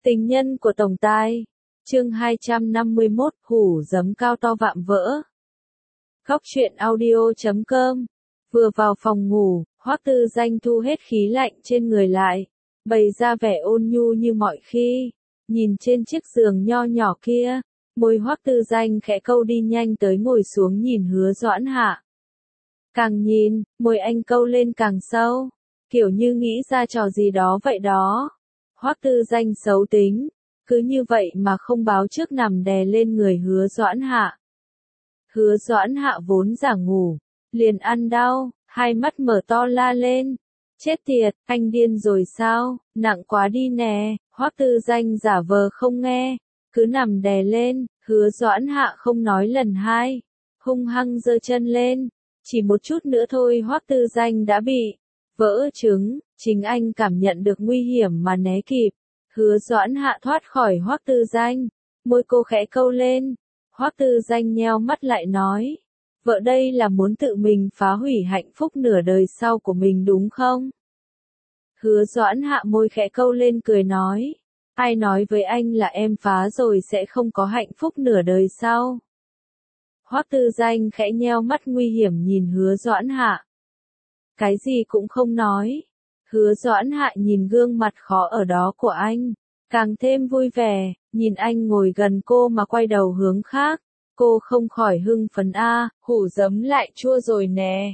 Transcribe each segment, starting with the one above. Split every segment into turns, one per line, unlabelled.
Tình nhân của tổng tài. Chương 251, hủ giấm cao to vạm vỡ. Góc truyện audio.com. Vừa vào phòng ngủ, Hoắc Tư Danh thu hết khí lạnh trên người lại, bày ra vẻ ôn nhu như mọi khi. Nhìn trên chiếc giường nho nhỏ kia, môi Hoắc Tư Danh khẽ câu đi, nhanh tới ngồi xuống nhìn Hứa Doãn Hạ. Càng nhìn, môi anh câu lên càng sâu, kiểu như nghĩ ra trò gì đó vậy đó. Hoắc Tư Danh xấu tính, cứ như vậy mà không báo trước nằm đè lên người Hứa Doãn Hạ. Hứa Doãn Hạ vốn giả ngủ, liền ăn đau, hai mắt mở to la lên. Chết tiệt, anh điên rồi sao, nặng quá đi nè. Hoắc Tư Danh giả vờ không nghe, cứ nằm đè lên. Hứa Doãn Hạ không nói lần hai, hung hăng giơ chân lên. Chỉ một chút nữa thôi Hoắc Tư Danh đã bị vỡ trứng, chính anh cảm nhận được nguy hiểm mà né kịp. Hứa Doãn Hạ thoát khỏi Hoắc Tư Danh, môi cô khẽ câu lên. Hoắc Tư Danh nheo mắt lại nói, vợ đây là muốn tự mình phá hủy hạnh phúc nửa đời sau của mình đúng không? Hứa Doãn Hạ môi khẽ câu lên cười nói, ai nói với anh là em phá rồi sẽ không có hạnh phúc nửa đời sau? Hoắc Tư Danh khẽ nheo mắt nguy hiểm nhìn Hứa Doãn Hạ. Cái gì cũng không nói. Hứa Doãn Hạ nhìn gương mặt khó ở đó của anh, càng thêm vui vẻ, nhìn anh ngồi gần cô mà quay đầu hướng khác. Cô không khỏi hưng phấn hủ giấm lại chua rồi nè.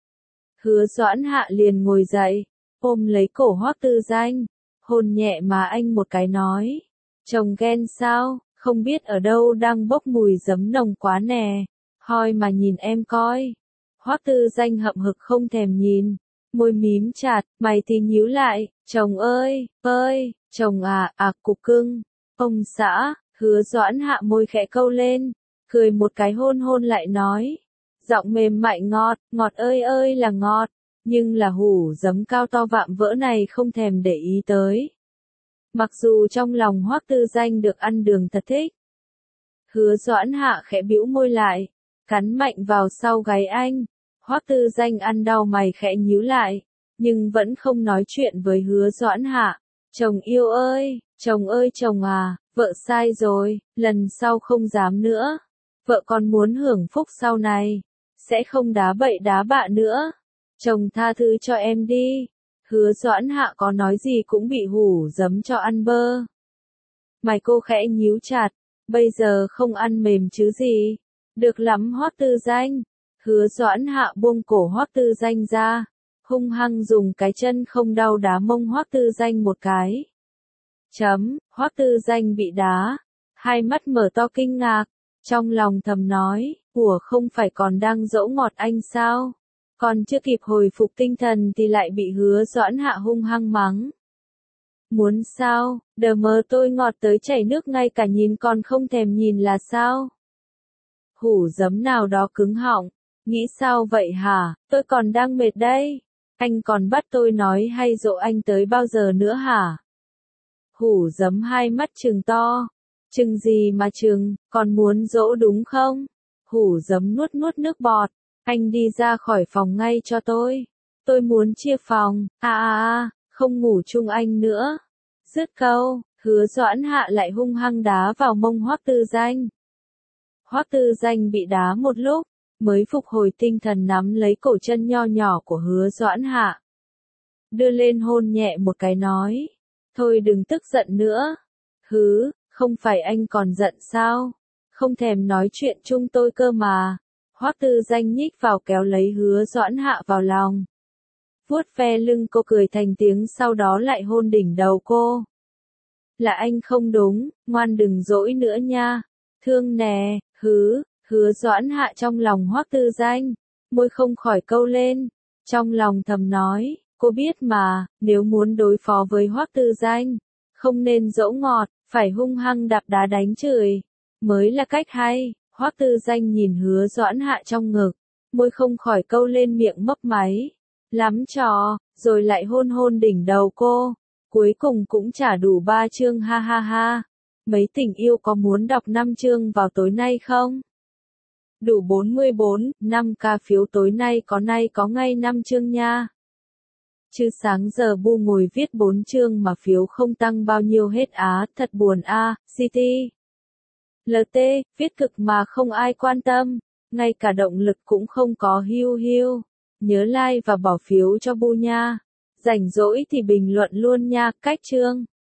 Hứa Doãn Hạ liền ngồi dậy, ôm lấy cổ Hoắc Tư Danh, hôn nhẹ mà anh một cái nói, chồng ghen sao, không biết ở đâu đang bốc mùi giấm nồng quá nè, hoi mà nhìn em coi. Hoắc Tư Danh hậm hực không thèm nhìn, môi mím chặt, mày thì nhíu lại, chồng ơi, chồng cục cưng, ông xã. Hứa Doãn Hạ môi khẽ câu lên, cười một cái hôn lại nói, giọng mềm mại ngọt, ngọt ơi là ngọt, nhưng là hủ giấm cao to vạm vỡ này không thèm để ý tới. Mặc dù trong lòng Hoắc Tư Danh được ăn đường thật thích. Hứa Doãn Hạ khẽ bĩu môi lại, cắn mạnh vào sau gáy anh. Hoắc Tư Danh ăn đau mày khẽ nhíu lại, nhưng vẫn không nói chuyện với Hứa Doãn Hạ. Chồng yêu ơi, chồng vợ sai rồi, lần sau không dám nữa. Vợ còn muốn hưởng phúc sau này, sẽ không đá bậy đá bạ nữa. Chồng tha thứ cho em đi. Hứa Doãn Hạ có nói gì cũng bị hủ giấm cho ăn bơ. Mày cô khẽ nhíu chặt, bây giờ không ăn mềm chứ gì. Được lắm Hoắc Tư Danh. Hứa Doãn Hạ buông cổ Hoắc Tư Danh ra, hung hăng dùng cái chân không đau đá mông Hoắc Tư Danh một cái. Hoắc Tư Danh bị đá, hai mắt mở to kinh ngạc, trong lòng thầm nói, ủa không phải còn đang dỗ ngọt anh sao? Còn chưa kịp hồi phục tinh thần thì lại bị Hứa Doãn Hạ hung hăng mắng. Muốn sao, đờ mờ tôi ngọt tới chảy nước ngay cả nhìn còn không thèm nhìn là sao? Hủ giấm nào đó cứng họng, nghĩ sao vậy hả, tôi còn đang mệt đây, anh còn bắt tôi nói hay dỗ anh tới bao giờ nữa hả? Hủ giấm hai mắt trừng to, trừng gì mà trừng, còn muốn dỗ đúng không? Hủ giấm nuốt nước bọt, anh đi ra khỏi phòng ngay cho tôi muốn chia phòng, không ngủ chung anh nữa. Dứt câu, Hứa Doãn Hạ lại hung hăng đá vào mông Hoắc Tư Danh. Hoắc Tư Danh bị đá một lúc, mới phục hồi tinh thần nắm lấy cổ chân nho nhỏ của Hứa Doãn Hạ. Đưa lên hôn nhẹ một cái nói, thôi đừng tức giận nữa. Không phải anh còn giận sao? Không thèm nói chuyện chung tôi cơ mà. Hoắc Tư Danh nhích vào kéo lấy Hứa Doãn Hạ vào lòng. Vuốt ve lưng cô cười thành tiếng, sau đó lại hôn đỉnh đầu cô. Là anh không đúng, ngoan đừng dỗi nữa nha. Thương nè, Hứa Doãn Hạ trong lòng Hoắc Tư Danh, môi không khỏi câu lên, trong lòng thầm nói, cô biết mà, nếu muốn đối phó với Hoắc Tư Danh, không nên dỗ ngọt, phải hung hăng đạp đá đánh chửi, mới là cách hay. Hoắc Tư Danh nhìn Hứa Doãn Hạ trong ngực, môi không khỏi câu lên miệng mấp máy, lắm trò, rồi lại hôn đỉnh đầu cô, cuối cùng cũng trả đủ 3 chương ha. Mấy tình yêu có muốn đọc 5 chương vào tối nay không? Đủ 44, 5k phiếu tối nay có ngay 5 chương nha. Chứ sáng giờ Bu ngồi viết 4 chương mà phiếu không tăng bao nhiêu hết á, thật buồn a. City. LT, viết cực mà không ai quan tâm, ngay cả động lực cũng không có. Hiu hiu. Nhớ like và bỏ phiếu cho Bu nha. Rảnh rỗi thì bình luận luôn nha. Cách chương.